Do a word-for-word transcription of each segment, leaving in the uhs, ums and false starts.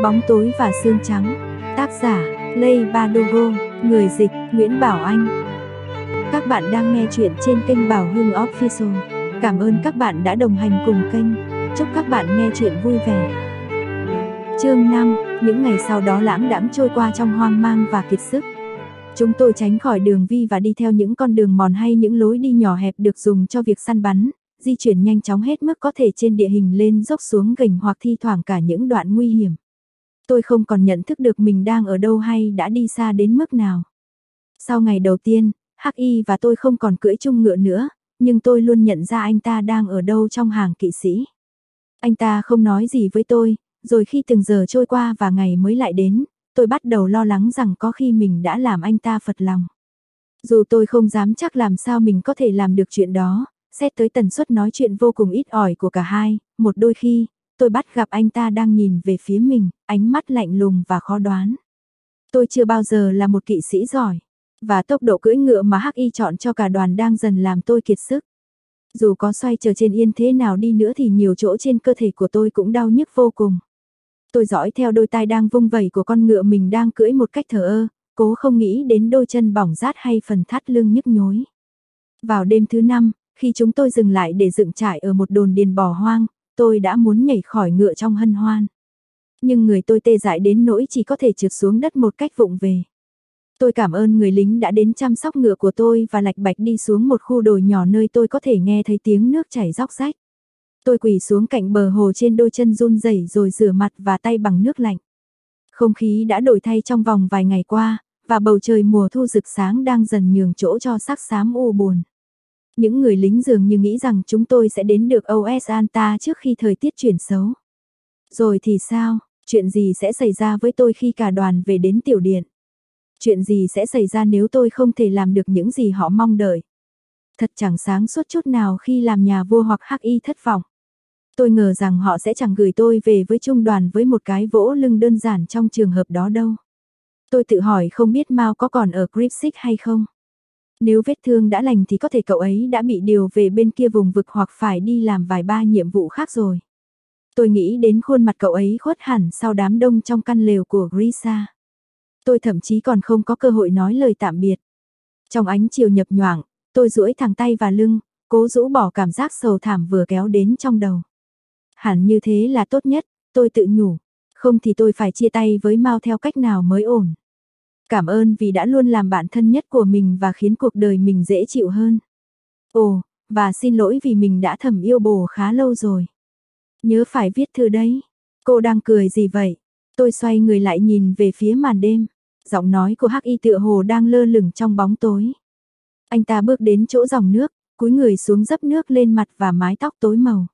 Bóng tối và xương trắng. Tác giả: Lê Badogo. Người dịch: Nguyễn Bảo Anh. Các bạn đang nghe chuyện trên kênh Bảo Hưng Official. Cảm ơn các bạn đã đồng hành cùng kênh. Chúc các bạn nghe chuyện vui vẻ. Chương năm. Những ngày sau đó lãng đãng trôi qua trong hoang mang và kiệt sức. Chúng tôi tránh khỏi đường vi và đi theo những con đường mòn hay những lối đi nhỏ hẹp được dùng cho việc săn bắn, di chuyển nhanh chóng hết mức có thể trên địa hình lên dốc xuống gành hoặc thi thoảng cả những đoạn nguy hiểm. Tôi không còn nhận thức được mình đang ở đâu hay đã đi xa đến mức nào. Sau ngày đầu tiên, Hắc Y và tôi không còn cưỡi chung ngựa nữa, nhưng tôi luôn nhận ra anh ta đang ở đâu trong hàng kỵ sĩ. Anh ta không nói gì với tôi, rồi khi từng giờ trôi qua và ngày mới lại đến, tôi bắt đầu lo lắng rằng có khi mình đã làm anh ta phật lòng. Dù tôi không dám chắc làm sao mình có thể làm được chuyện đó, xét tới tần suất nói chuyện vô cùng ít ỏi của cả hai, một đôi khi, tôi bắt gặp anh ta đang nhìn về phía mình, ánh mắt lạnh lùng và khó đoán. Tôi chưa bao giờ là một kỵ sĩ giỏi, và tốc độ cưỡi ngựa mà Hắc Y chọn cho cả đoàn đang dần làm tôi kiệt sức. Dù có xoay trở trên yên thế nào đi nữa thì nhiều chỗ trên cơ thể của tôi cũng đau nhức vô cùng. Tôi dõi theo đôi tai đang vung vẩy của con ngựa mình đang cưỡi một cách thờ ơ, cố không nghĩ đến đôi chân bỏng rát hay phần thắt lưng nhức nhối. Vào đêm thứ năm, khi chúng tôi dừng lại để dựng trại ở một đồn điền bỏ hoang, tôi đã muốn nhảy khỏi ngựa trong hân hoan. Nhưng người tôi tê dại đến nỗi chỉ có thể trượt xuống đất một cách vụng về. Tôi cảm ơn người lính đã đến chăm sóc ngựa của tôi và lạch bạch đi xuống một khu đồi nhỏ nơi tôi có thể nghe thấy tiếng nước chảy róc rách. Tôi quỳ xuống cạnh bờ hồ trên đôi chân run rẩy rồi rửa mặt và tay bằng nước lạnh. Không khí đã đổi thay trong vòng vài ngày qua, và bầu trời mùa thu rực sáng đang dần nhường chỗ cho sắc xám u buồn. Những người lính dường như nghĩ rằng chúng tôi sẽ đến được Oesanta trước khi thời tiết chuyển xấu. Rồi thì sao? Chuyện gì sẽ xảy ra với tôi khi cả đoàn về đến tiểu điện? Chuyện gì sẽ xảy ra nếu tôi không thể làm được những gì họ mong đợi? Thật chẳng sáng suốt chút nào khi làm nhà vua hoặc Hắc Y thất vọng. Tôi ngờ rằng họ sẽ chẳng gửi tôi về với trung đoàn với một cái vỗ lưng đơn giản trong trường hợp đó đâu. Tôi tự hỏi không biết Mao có còn ở Gripsik hay không? Nếu vết thương đã lành thì có thể cậu ấy đã bị điều về bên kia vùng vực hoặc phải đi làm vài ba nhiệm vụ khác rồi. Tôi nghĩ đến khuôn mặt cậu ấy khuất hẳn sau đám đông trong căn lều của Grisa. Tôi thậm chí còn không có cơ hội nói lời tạm biệt. Trong ánh chiều nhập nhoạng, tôi duỗi thẳng tay và lưng, cố rũ bỏ cảm giác sầu thảm vừa kéo đến trong đầu. Hẳn như thế là tốt nhất, tôi tự nhủ. Không thì tôi phải chia tay với Mao theo cách nào mới ổn. Cảm ơn vì đã luôn làm bạn thân nhất của mình và khiến cuộc đời mình dễ chịu hơn. Ồ, và xin lỗi vì mình đã thầm yêu bồ khá lâu rồi. Nhớ phải viết thư đấy. Cô đang cười gì vậy? Tôi xoay người lại nhìn về phía màn đêm. Giọng nói của Hắc Y tựa hồ đang lơ lửng trong bóng tối. Anh ta bước đến chỗ dòng nước, cúi người xuống dấp nước lên mặt và mái tóc tối màu.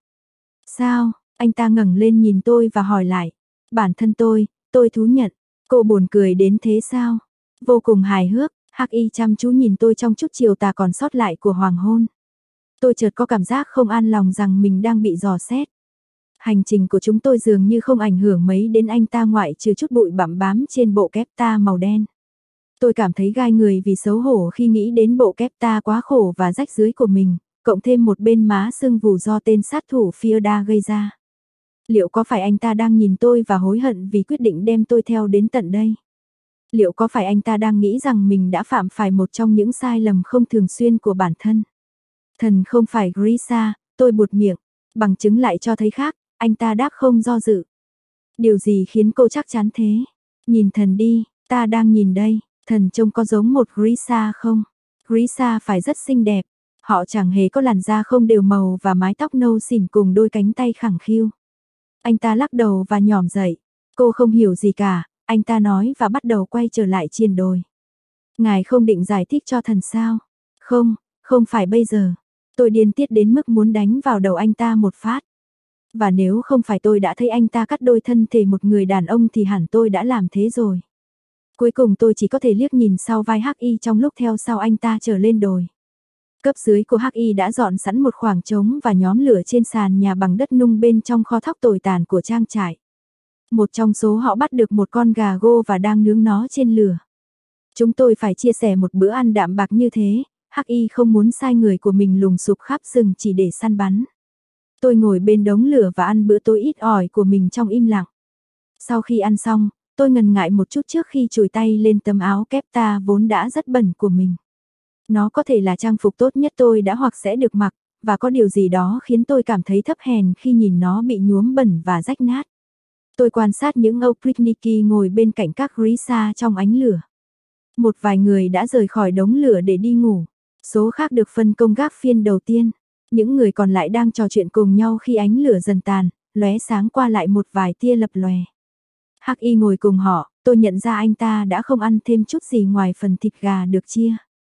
Sao? Anh ta ngẩng lên nhìn tôi và hỏi lại. Bản thân tôi, tôi thú nhận. Cô buồn cười đến thế sao? Vô cùng hài hước, Hắc Y chăm chú nhìn tôi trong chút chiều tà còn sót lại của hoàng hôn. Tôi chợt có cảm giác không an lòng rằng mình đang bị dò xét. Hành trình của chúng tôi dường như không ảnh hưởng mấy đến anh ta ngoại trừ chút bụi bặm bám trên bộ kép ta màu đen. Tôi cảm thấy gai người vì xấu hổ khi nghĩ đến bộ kép ta quá khổ và rách rưới của mình, cộng thêm một bên má sưng vù do tên sát thủ Fioda gây ra. Liệu có phải anh ta đang nhìn tôi và hối hận vì quyết định đem tôi theo đến tận đây? Liệu có phải anh ta đang nghĩ rằng mình đã phạm phải một trong những sai lầm không thường xuyên của bản thân? Thần không phải Grisa, tôi buột miệng, bằng chứng lại cho thấy khác, anh ta đáp không do dự. Điều gì khiến cô chắc chắn thế? Nhìn thần đi, ta đang nhìn đây, thần trông có giống một Grisa không? Grisa phải rất xinh đẹp, họ chẳng hề có làn da không đều màu và mái tóc nâu xỉn cùng đôi cánh tay khẳng khiu. Anh ta lắc đầu và nhỏm dậy, cô không hiểu gì cả, anh ta nói và bắt đầu quay trở lại triền đồi. Ngài không định giải thích cho thần sao? Không, không phải bây giờ. Tôi điên tiết đến mức muốn đánh vào đầu anh ta một phát. Và nếu không phải tôi đã thấy anh ta cắt đôi thân thể một người đàn ông thì hẳn tôi đã làm thế rồi. Cuối cùng tôi chỉ có thể liếc nhìn sau vai Hắc Y trong lúc theo sau anh ta trở lên đồi. Cấp dưới của Hắc Y đã dọn sẵn một khoảng trống và nhóm lửa trên sàn nhà bằng đất nung bên trong kho thóc tồi tàn của trang trại. Một trong số họ bắt được một con gà gô và đang nướng nó trên lửa. Chúng tôi phải chia sẻ một bữa ăn đạm bạc như thế, Hắc Y không muốn sai người của mình lùng sục khắp rừng chỉ để săn bắn. Tôi ngồi bên đống lửa và ăn bữa tối ít ỏi của mình trong im lặng. Sau khi ăn xong, tôi ngần ngại một chút trước khi chùi tay lên tấm áo kép ta vốn đã rất bẩn của mình. Nó có thể là trang phục tốt nhất tôi đã hoặc sẽ được mặc, và có điều gì đó khiến tôi cảm thấy thấp hèn khi nhìn nó bị nhuốm bẩn và rách nát. Tôi quan sát những âu picnic ngồi bên cạnh các Grisha trong ánh lửa. Một vài người đã rời khỏi đống lửa để đi ngủ, số khác được phân công gác phiên đầu tiên. Những người còn lại đang trò chuyện cùng nhau khi ánh lửa dần tàn, lóe sáng qua lại một vài tia lập lòe. Hắc Y ngồi cùng họ, tôi nhận ra anh ta đã không ăn thêm chút gì ngoài phần thịt gà được chia.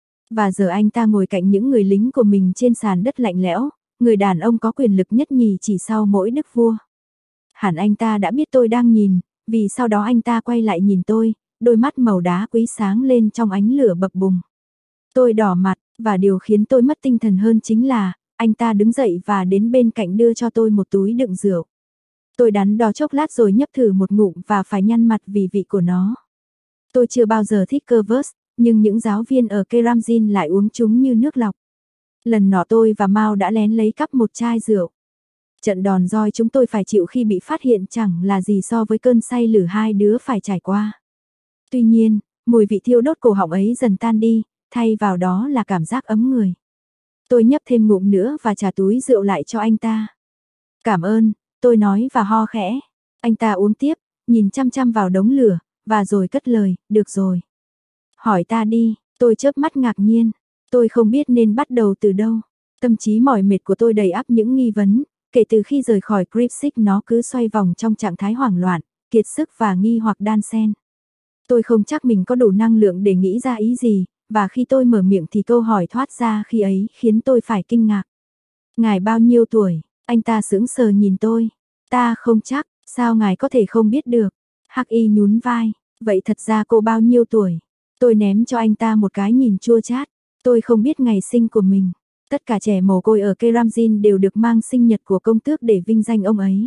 Và giờ anh ta ngồi cạnh những người lính của mình trên sàn đất lạnh lẽo, người đàn ông có quyền lực nhất nhì chỉ sau mỗi đức vua. Hẳn anh ta đã biết tôi đang nhìn, vì sau đó anh ta quay lại nhìn tôi, đôi mắt màu đá quý sáng lên trong ánh lửa bập bùng. Tôi đỏ mặt, và điều khiến tôi mất tinh thần hơn chính là, anh ta đứng dậy và đến bên cạnh đưa cho tôi một túi đựng rượu. Tôi đắn đo chốc lát rồi nhấp thử một ngụm và phải nhăn mặt vì vị của nó. Tôi chưa bao giờ thích Kvass, nhưng những giáo viên ở Keramzin lại uống chúng như nước lọc. Lần nọ tôi và Mao đã lén lấy cắp một chai rượu. Trận đòn roi chúng tôi phải chịu khi bị phát hiện chẳng là gì so với cơn say lử hai đứa phải trải qua. Tuy nhiên, mùi vị thiêu đốt cổ họng ấy dần tan đi, thay vào đó là cảm giác ấm người. Tôi nhấp thêm ngụm nữa và trả túi rượu lại cho anh ta. Cảm ơn, tôi nói và ho khẽ. Anh ta uống tiếp, nhìn chăm chăm vào đống lửa, và rồi cất lời, được rồi. Hỏi ta đi, tôi chớp mắt ngạc nhiên. Tôi không biết nên bắt đầu từ đâu. Tâm trí mỏi mệt của tôi đầy ắp những nghi vấn. Kể từ khi rời khỏi Gripsik nó cứ xoay vòng trong trạng thái hoảng loạn, kiệt sức và nghi hoặc đan xen. Tôi không chắc mình có đủ năng lượng để nghĩ ra ý gì, và khi tôi mở miệng thì câu hỏi thoát ra khi ấy khiến tôi phải kinh ngạc. Ngài bao nhiêu tuổi? Anh ta sững sờ nhìn tôi. Ta không chắc, sao ngài có thể không biết được? Hắc Y nhún vai, vậy thật ra cô bao nhiêu tuổi? Tôi ném cho anh ta một cái nhìn chua chát. Tôi không biết ngày sinh của mình. Tất cả trẻ mồ côi ở Keramzin đều được mang sinh nhật của công tước để vinh danh ông ấy.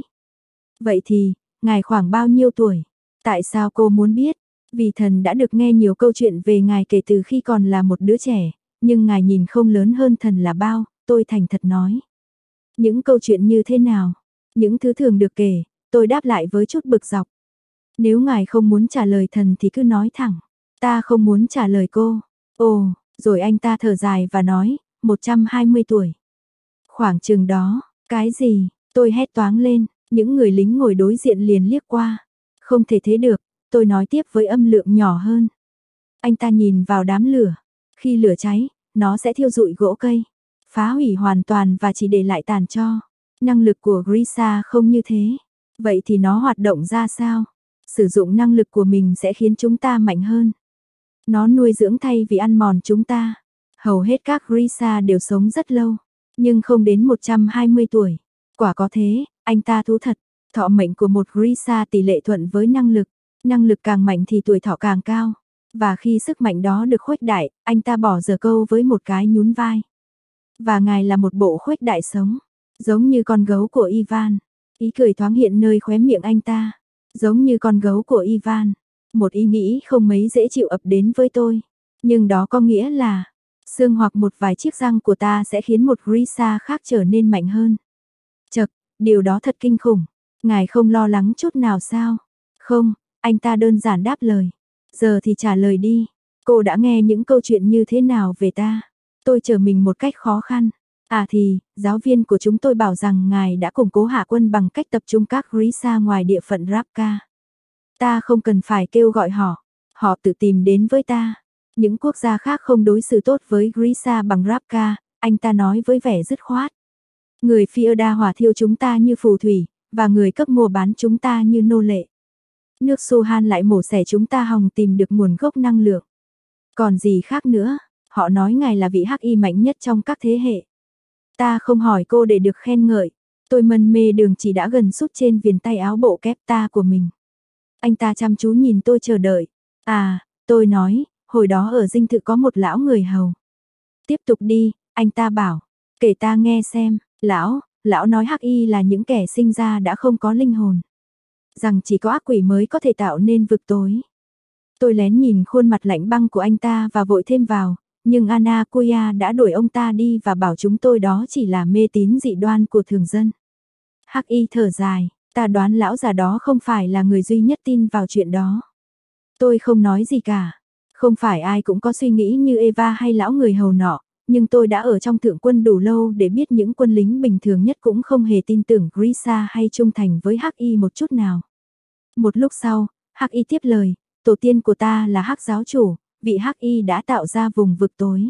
Vậy thì, ngài khoảng bao nhiêu tuổi? Tại sao cô muốn biết? Vì thần đã được nghe nhiều câu chuyện về ngài kể từ khi còn là một đứa trẻ, nhưng ngài nhìn không lớn hơn thần là bao, tôi thành thật nói. Những câu chuyện như thế nào? Những thứ thường được kể, tôi đáp lại với chút bực dọc. Nếu ngài không muốn trả lời thần thì cứ nói thẳng. Ta không muốn trả lời cô. Ồ, rồi anh ta thở dài và nói, một trăm hai mươi tuổi. Khoảng chừng đó, cái gì? Tôi hét toáng lên, những người lính ngồi đối diện liền liếc qua. Không thể thế được, tôi nói tiếp với âm lượng nhỏ hơn. Anh ta nhìn vào đám lửa. Khi lửa cháy, nó sẽ thiêu rụi gỗ cây, phá hủy hoàn toàn và chỉ để lại tàn tro. Năng lực của Grisha không như thế. Vậy thì nó hoạt động ra sao? Sử dụng năng lực của mình sẽ khiến chúng ta mạnh hơn. Nó nuôi dưỡng thay vì ăn mòn chúng ta. Hầu hết các Grisha đều sống rất lâu, nhưng không đến một trăm hai mươi tuổi. Quả có thế, anh ta thú thật. Thọ mệnh của một Grisha tỷ lệ thuận với năng lực. Năng lực càng mạnh thì tuổi thọ càng cao. Và khi sức mạnh đó được khuếch đại, anh ta bỏ giờ câu với một cái nhún vai. Và ngài là một bộ khuếch đại sống, giống như con gấu của Ivan. Ý cười thoáng hiện nơi khóe miệng anh ta. Giống như con gấu của Ivan. Một ý nghĩ không mấy dễ chịu ập đến với tôi. Nhưng đó có nghĩa là, xương hoặc một vài chiếc răng của ta sẽ khiến một Grisha khác trở nên mạnh hơn. Chậc, điều đó thật kinh khủng. Ngài không lo lắng chút nào sao? Không, anh ta đơn giản đáp lời. Giờ thì trả lời đi. Cô đã nghe những câu chuyện như thế nào về ta? Tôi trở mình một cách khó khăn. À thì, giáo viên của chúng tôi bảo rằng ngài đã củng cố hạ quân bằng cách tập trung các Grisha ngoài địa phận Rabka. Ta không cần phải kêu gọi họ. Họ tự tìm đến với ta. Những quốc gia khác không đối xử tốt với Grisha bằng Rabka, anh ta nói với vẻ dứt khoát. Người Fierda hỏa thiêu chúng ta như phù thủy, và người cấp mua bán chúng ta như nô lệ. Nước Suhan lại mổ xẻ chúng ta hòng tìm được nguồn gốc năng lượng. Còn gì khác nữa, họ nói ngài là vị hắc y mạnh nhất trong các thế hệ. Ta không hỏi cô để được khen ngợi, tôi mân mê đường chỉ đã gần sút trên viền tay áo bộ kép ta của mình. Anh ta chăm chú nhìn tôi chờ đợi. À, tôi nói, hồi đó ở dinh thự có một lão người hầu. Tiếp tục đi, anh ta bảo, kể ta nghe xem, lão, lão nói hắc y là những kẻ sinh ra đã không có linh hồn. Rằng chỉ có ác quỷ mới có thể tạo nên vực tối. Tôi lén nhìn khuôn mặt lạnh băng của anh ta và vội thêm vào, nhưng Anna Kuya đã đuổi ông ta đi và bảo chúng tôi đó chỉ là mê tín dị đoan của thường dân. Hắc y thở dài, Ta đoán lão già đó không phải là người duy nhất tin vào chuyện đó. Tôi không nói gì cả. Không phải ai cũng có suy nghĩ như Eva hay lão người hầu nọ, nhưng tôi đã ở trong thượng quân đủ lâu để biết những quân lính bình thường nhất cũng không hề tin tưởng Grisha hay trung thành với Hắc Y một chút nào. Một lúc sau, Hắc Y tiếp lời, tổ tiên của ta là Hắc giáo chủ, vị Hắc Y đã tạo ra vùng vực tối.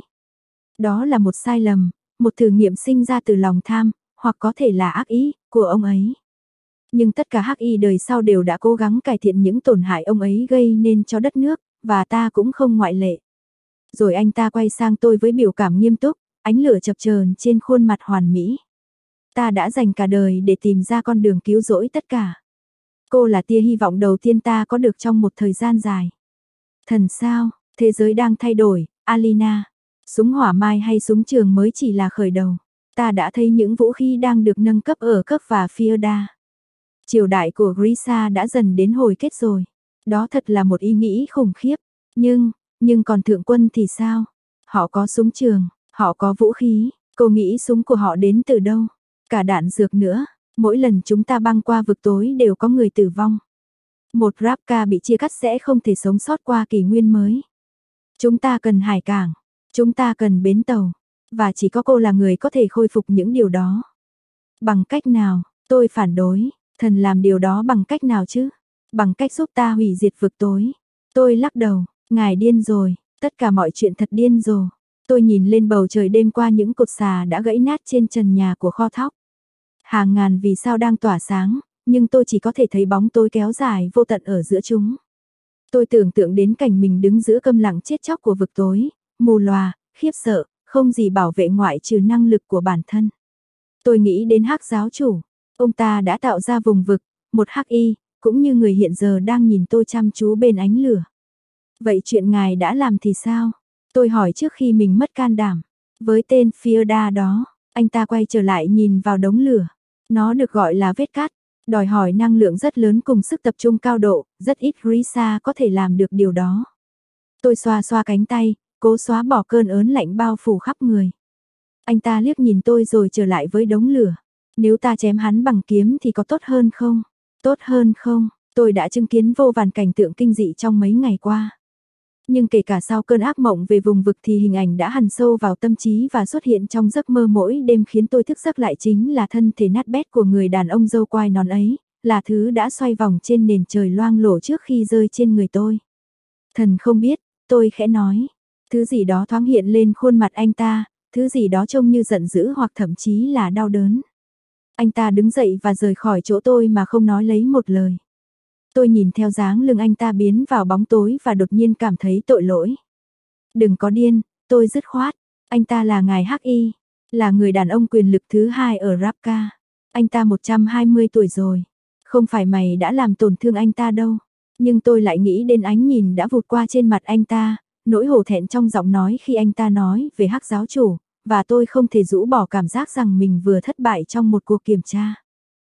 Đó là một sai lầm, một thử nghiệm sinh ra từ lòng tham, hoặc có thể là ác ý của ông ấy. Nhưng tất cả Hắc Y đời sau đều đã cố gắng cải thiện những tổn hại ông ấy gây nên cho đất nước, và ta cũng không ngoại lệ. Rồi anh ta quay sang tôi với biểu cảm nghiêm túc, ánh lửa chập chờn trên khuôn mặt hoàn mỹ. Ta đã dành cả đời để tìm ra con đường cứu rỗi tất cả. Cô là tia hy vọng đầu tiên ta có được trong một thời gian dài. Thần sao, thế giới đang thay đổi, Alina. Súng hỏa mai hay súng trường mới chỉ là khởi đầu. Ta đã thấy những vũ khí đang được nâng cấp ở cấp và Fierda. Triều đại của Grisha đã dần đến hồi kết rồi. Đó thật là một ý nghĩ khủng khiếp. Nhưng, nhưng còn thượng quân thì sao? Họ có súng trường, họ có vũ khí. Cô nghĩ súng của họ đến từ đâu? Cả đạn dược nữa. Mỗi lần chúng ta băng qua vực tối đều có người tử vong. Một Ravka bị chia cắt sẽ không thể sống sót qua kỷ nguyên mới. Chúng ta cần hải cảng. Chúng ta cần bến tàu. Và chỉ có cô là người có thể khôi phục những điều đó. Bằng cách nào? Tôi phản đối. Thần làm điều đó bằng cách nào chứ? Bằng cách giúp ta hủy diệt vực tối. Tôi lắc đầu. Ngài điên rồi. Tất cả mọi chuyện thật điên rồ. Tôi nhìn lên bầu trời đêm qua những cột xà đã gãy nát trên trần nhà của kho thóc. Hàng ngàn vì sao đang tỏa sáng, nhưng tôi chỉ có thể thấy bóng tối kéo dài vô tận ở giữa chúng. Tôi tưởng tượng đến cảnh mình đứng giữa câm lặng chết chóc của vực tối, mù lòa, khiếp sợ, không gì bảo vệ ngoại trừ năng lực của bản thân. Tôi nghĩ đến Hắc giáo chủ, ông ta đã tạo ra vùng vực, một Hắc Y, cũng như người hiện giờ đang nhìn tôi chăm chú bên ánh lửa. Vậy chuyện ngài đã làm thì sao? Tôi hỏi trước khi mình mất can đảm. Với tên Fierda đó, anh ta quay trở lại nhìn vào đống lửa. Nó được gọi là vết cắt, đòi hỏi năng lượng rất lớn cùng sức tập trung cao độ, rất ít Grisha có thể làm được điều đó. Tôi xoa xoa cánh tay, cố xóa bỏ cơn ớn lạnh bao phủ khắp người. Anh ta liếc nhìn tôi rồi trở lại với đống lửa. Nếu ta chém hắn bằng kiếm thì có tốt hơn không? Tốt hơn không? Tôi đã chứng kiến vô vàn cảnh tượng kinh dị trong mấy ngày qua. Nhưng kể cả sau cơn ác mộng về vùng vực thì hình ảnh đã hằn sâu vào tâm trí và xuất hiện trong giấc mơ mỗi đêm khiến tôi thức giấc lại chính là thân thể nát bét của người đàn ông râu quai nón ấy, là thứ đã xoay vòng trên nền trời loang lổ trước khi rơi trên người tôi. Thần không biết, tôi khẽ nói. Thứ gì đó thoáng hiện lên khuôn mặt anh ta, thứ gì đó trông như giận dữ hoặc thậm chí là đau đớn. Anh ta đứng dậy và rời khỏi chỗ tôi mà không nói lấy một lời. Tôi nhìn theo dáng lưng anh ta biến vào bóng tối và đột nhiên cảm thấy tội lỗi. Đừng có điên, tôi dứt khoát. Anh ta là ngài Hắc Y, là người đàn ông quyền lực thứ hai ở Ravka. Anh ta một trăm hai mươi tuổi rồi. Không phải mày đã làm tổn thương anh ta đâu. Nhưng tôi lại nghĩ đến ánh nhìn đã vụt qua trên mặt anh ta, nỗi hổ thẹn trong giọng nói khi anh ta nói về Hắc giáo chủ, và tôi không thể rũ bỏ cảm giác rằng mình vừa thất bại trong một cuộc kiểm tra.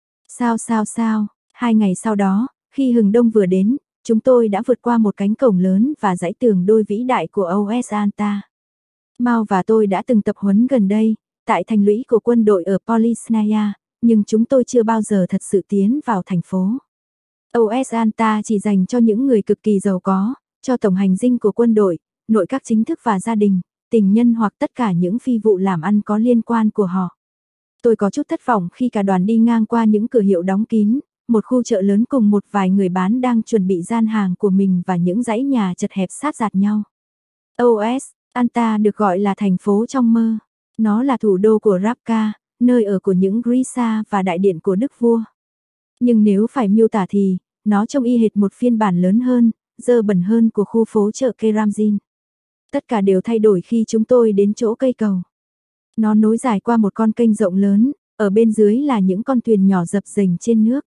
Sao sao sao, hai ngày sau đó, khi hừng đông vừa đến, chúng tôi đã vượt qua một cánh cổng lớn và dãy tường đôi vĩ đại của ô ét Anta. Mao và tôi đã từng tập huấn gần đây, tại thành lũy của quân đội ở Polisnaya, nhưng chúng tôi chưa bao giờ thật sự tiến vào thành phố. ô ét Anta chỉ dành cho những người cực kỳ giàu có, cho tổng hành dinh của quân đội, nội các chính thức và gia đình, tình nhân hoặc tất cả những phi vụ làm ăn có liên quan của họ. Tôi có chút thất vọng khi cả đoàn đi ngang qua những cửa hiệu đóng kín, một khu chợ lớn cùng một vài người bán đang chuẩn bị gian hàng của mình và những dãy nhà chật hẹp sát giạt nhau. ô ét Anta được gọi là thành phố trong mơ. Nó là thủ đô của Ravka, nơi ở của những Grisha và đại điện của đức vua. Nhưng nếu phải miêu tả thì, nó trông y hệt một phiên bản lớn hơn, dơ bẩn hơn của khu phố chợ Keramzin. Tất cả đều thay đổi khi chúng tôi đến chỗ cây cầu. Nó nối dài qua một con kênh rộng lớn, ở bên dưới là những con thuyền nhỏ dập dềnh trên nước.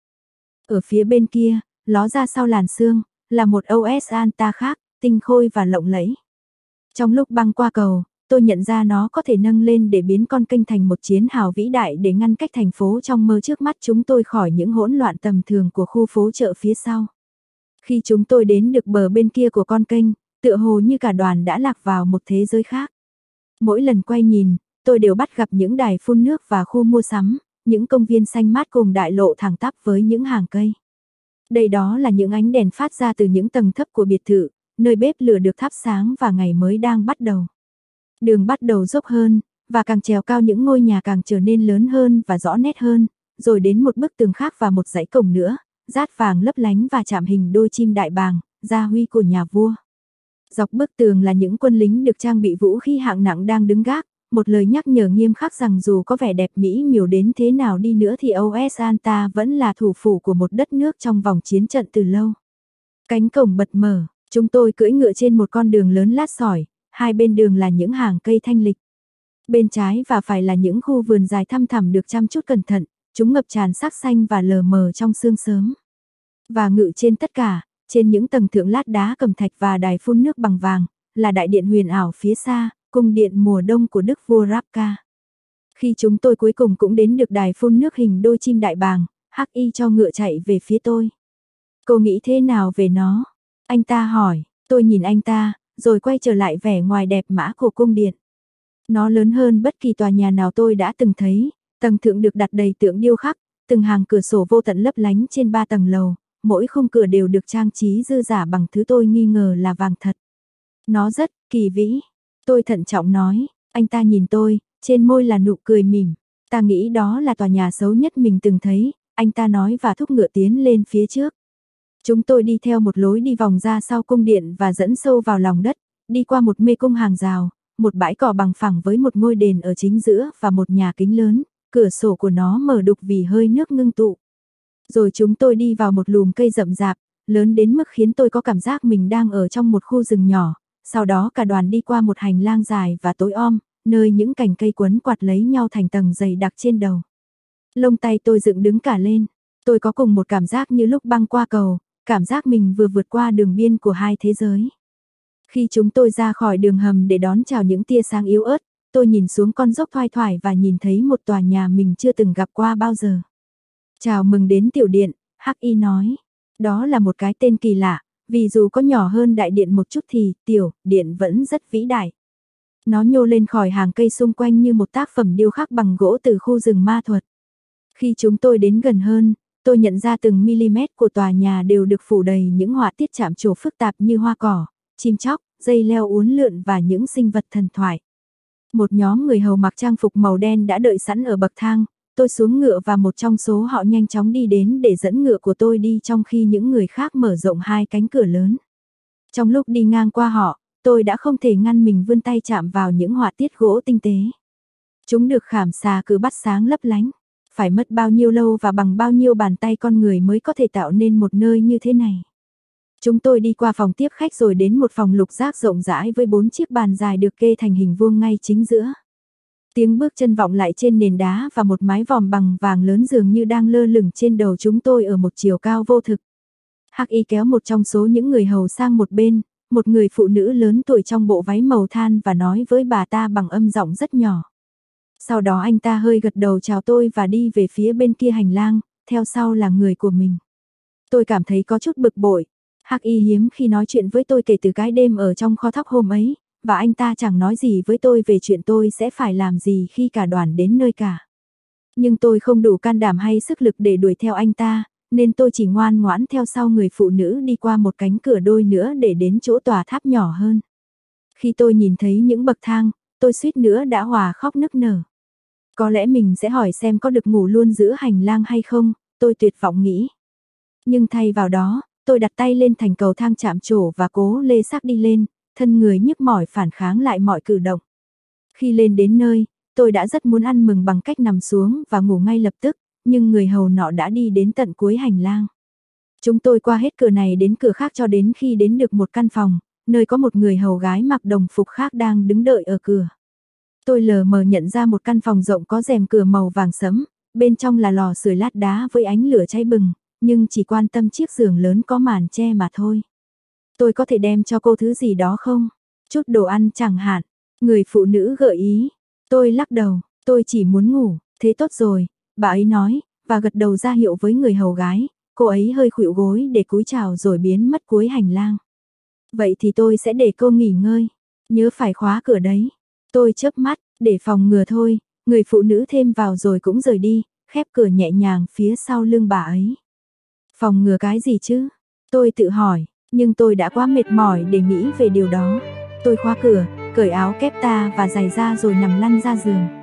Ở phía bên kia, ló ra sau làn sương, là một ô ét Anta khác, tinh khôi và lộng lẫy. Trong lúc băng qua cầu, tôi nhận ra nó có thể nâng lên để biến con kênh thành một chiến hào vĩ đại để ngăn cách thành phố trong mơ trước mắt chúng tôi khỏi những hỗn loạn tầm thường của khu phố chợ phía sau. Khi chúng tôi đến được bờ bên kia của con kênh, tựa hồ như cả đoàn đã lạc vào một thế giới khác. Mỗi lần quay nhìn, tôi đều bắt gặp những đài phun nước và khu mua sắm, những công viên xanh mát cùng đại lộ thẳng tắp với những hàng cây. Đây đó là những ánh đèn phát ra từ những tầng thấp của biệt thự, nơi bếp lửa được thắp sáng và ngày mới đang bắt đầu. Đường bắt đầu dốc hơn, và càng trèo cao những ngôi nhà càng trở nên lớn hơn và rõ nét hơn, rồi đến một bức tường khác và một dãy cổng nữa, rát vàng lấp lánh và chạm hình đôi chim đại bàng, gia huy của nhà vua. Dọc bức tường là những quân lính được trang bị vũ khí hạng nặng đang đứng gác, một lời nhắc nhở nghiêm khắc rằng dù có vẻ đẹp mỹ miều đến thế nào đi nữa thì Oesanta vẫn là thủ phủ của một đất nước trong vòng chiến trận từ lâu. Cánh cổng bật mở, chúng tôi cưỡi ngựa trên một con đường lớn lát sỏi, hai bên đường là những hàng cây thanh lịch. Bên trái và phải là những khu vườn dài thăm thẳm được chăm chút cẩn thận, chúng ngập tràn sắc xanh và lờ mờ trong sương sớm. Và ngự trên tất cả, trên những tầng thượng lát đá cẩm thạch và đài phun nước bằng vàng, là đại điện huyền ảo phía xa, cung điện mùa đông của đức vua Rabka. Khi chúng tôi cuối cùng cũng đến được đài phun nước hình đôi chim đại bàng, Hắc Y cho ngựa chạy về phía tôi. Cô nghĩ thế nào về nó? Anh ta hỏi, tôi nhìn anh ta, rồi quay trở lại vẻ ngoài đẹp mã của cung điện. Nó lớn hơn bất kỳ tòa nhà nào tôi đã từng thấy, tầng thượng được đặt đầy tượng điêu khắc, từng hàng cửa sổ vô tận lấp lánh trên ba tầng lầu, mỗi khung cửa đều được trang trí dư giả bằng thứ tôi nghi ngờ là vàng thật. Nó rất kỳ vĩ. Tôi thận trọng nói, anh ta nhìn tôi, trên môi là nụ cười mỉm. Ta nghĩ đó là tòa nhà xấu nhất mình từng thấy, anh ta nói và thúc ngựa tiến lên phía trước. Chúng tôi đi theo một lối đi vòng ra sau cung điện và dẫn sâu vào lòng đất, đi qua một mê cung hàng rào, một bãi cỏ bằng phẳng với một ngôi đền ở chính giữa và một nhà kính lớn, cửa sổ của nó mở đục vì hơi nước ngưng tụ. Rồi chúng tôi đi vào một lùm cây rậm rạp, lớn đến mức khiến tôi có cảm giác mình đang ở trong một khu rừng nhỏ. Sau đó cả đoàn đi qua một hành lang dài và tối om, nơi những cành cây quấn quạt lấy nhau thành tầng dày đặc trên đầu. Lông tay tôi dựng đứng cả lên. Tôi có cùng một cảm giác như lúc băng qua cầu, cảm giác mình vừa vượt qua đường biên của hai thế giới. Khi chúng tôi ra khỏi đường hầm để đón chào những tia sáng yếu ớt, tôi nhìn xuống con dốc thoai thoải và nhìn thấy một tòa nhà mình chưa từng gặp qua bao giờ. Chào mừng đến tiểu điện, Hắc Y nói. Đó là một cái tên kỳ lạ, vì dù có nhỏ hơn đại điện một chút thì tiểu điện vẫn rất vĩ đại. Nó nhô lên khỏi hàng cây xung quanh như một tác phẩm điêu khắc bằng gỗ từ khu rừng ma thuật. Khi chúng tôi đến gần hơn, tôi nhận ra từng mm của tòa nhà đều được phủ đầy những họa tiết chạm trổ phức tạp như hoa cỏ, chim chóc, dây leo uốn lượn và những sinh vật thần thoại. Một nhóm người hầu mặc trang phục màu đen đã đợi sẵn ở bậc thang, tôi xuống ngựa và một trong số họ nhanh chóng đi đến để dẫn ngựa của tôi đi trong khi những người khác mở rộng hai cánh cửa lớn. Trong lúc đi ngang qua họ, tôi đã không thể ngăn mình vươn tay chạm vào những họa tiết gỗ tinh tế. Chúng được khảm xà cừ bắt sáng lấp lánh. Phải mất bao nhiêu lâu và bằng bao nhiêu bàn tay con người mới có thể tạo nên một nơi như thế này. Chúng tôi đi qua phòng tiếp khách rồi đến một phòng lục giác rộng rãi với bốn chiếc bàn dài được kê thành hình vuông ngay chính giữa. Tiếng bước chân vọng lại trên nền đá và một mái vòm bằng vàng lớn dường như đang lơ lửng trên đầu chúng tôi ở một chiều cao vô thực. Hắc Y kéo một trong số những người hầu sang một bên, một người phụ nữ lớn tuổi trong bộ váy màu than và nói với bà ta bằng âm giọng rất nhỏ. Sau đó anh ta hơi gật đầu chào tôi và đi về phía bên kia hành lang, theo sau là người của mình. Tôi cảm thấy có chút bực bội. Hắc Y hiếm khi nói chuyện với tôi kể từ cái đêm ở trong kho thóc hôm ấy, và anh ta chẳng nói gì với tôi về chuyện tôi sẽ phải làm gì khi cả đoàn đến nơi cả. Nhưng tôi không đủ can đảm hay sức lực để đuổi theo anh ta, nên tôi chỉ ngoan ngoãn theo sau người phụ nữ đi qua một cánh cửa đôi nữa để đến chỗ tòa tháp nhỏ hơn. Khi tôi nhìn thấy những bậc thang, tôi suýt nữa đã hòa khóc nức nở. Có lẽ mình sẽ hỏi xem có được ngủ luôn giữa hành lang hay không, tôi tuyệt vọng nghĩ. Nhưng thay vào đó, tôi đặt tay lên thành cầu thang chạm trổ và cố lê xác đi lên, thân người nhức mỏi phản kháng lại mọi cử động. Khi lên đến nơi, tôi đã rất muốn ăn mừng bằng cách nằm xuống và ngủ ngay lập tức, nhưng người hầu nọ đã đi đến tận cuối hành lang. Chúng tôi qua hết cửa này đến cửa khác cho đến khi đến được một căn phòng, nơi có một người hầu gái mặc đồng phục khác đang đứng đợi ở cửa. Tôi lờ mờ nhận ra một căn phòng rộng có rèm cửa màu vàng sẫm, bên trong là lò sưởi lát đá với ánh lửa cháy bừng, nhưng chỉ quan tâm chiếc giường lớn có màn che mà thôi. Tôi có thể đem cho cô thứ gì đó không? Chút đồ ăn chẳng hạn. Người phụ nữ gợi ý. Tôi lắc đầu, tôi chỉ muốn ngủ. Thế tốt rồi, bà ấy nói, và gật đầu ra hiệu với người hầu gái. Cô ấy hơi khuỵu gối để cúi chào rồi biến mất cuối hành lang. Vậy thì tôi sẽ để cô nghỉ ngơi. Nhớ phải khóa cửa đấy. Tôi chớp mắt, để phòng ngừa thôi. Người phụ nữ thêm vào rồi cũng rời đi. khép cửa nhẹ nhàng phía sau lưng bà ấy. Phòng ngừa cái gì chứ? Tôi tự hỏi, nhưng tôi đã quá mệt mỏi để nghĩ về điều đó. Tôi khóa cửa, cởi áo kép ta và giày ra rồi nằm lăn ra giường.